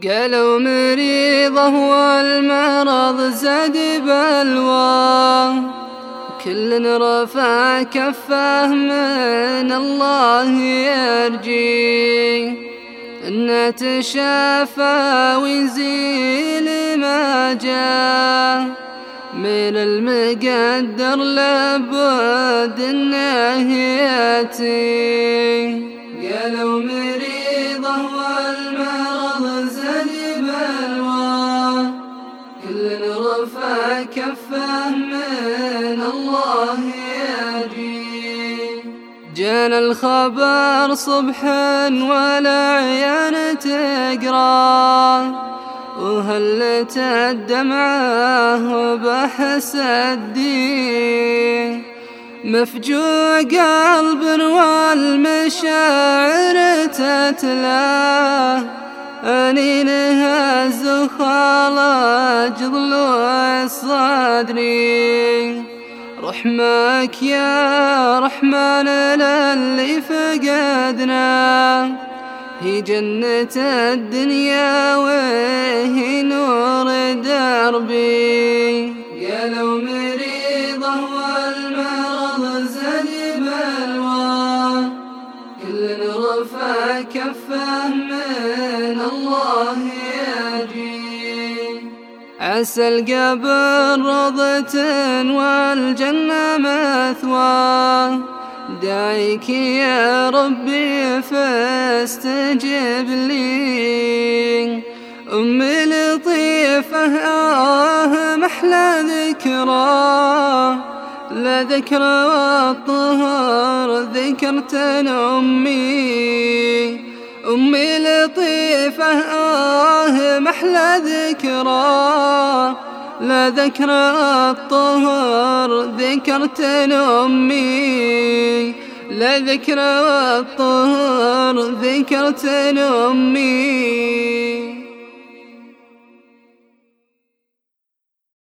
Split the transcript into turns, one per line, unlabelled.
قالوا مريضة والمرض زاد بلواه، كل رفع كفه من الله يرجي إنه تشافى ويزيل ما جاه من المقدر لابد إنه يأتي. قالوا مريضة والمرض زاد بلواه، كل رفع كفه من الله يرجي. جانا الخبر صبحا والعيان تقراه، وهلت الدمعة وبحسدي مفجوع قلب والمشاعر تتلاه، أنينها زخالة ضلوع صدري. رحمك يا رحمن للي فقدنا، هي جنة الدنيا وهي نور دربي. قالوا مريضة والمرض زاد بلواه، كل رفع كفه من الله يرجي. عسى القبر روضة والجنة مثواه، داعيك يا ربي فاستجب لي. أمي لطيفة محلى ذكراه، لا ذكرى والطهر ذكرت أمي. أمي لطيفة محلى ذكراه، لا ذكرى الطهر ذكرت أمي. لا ذكرى الطهر ذكرت أمي.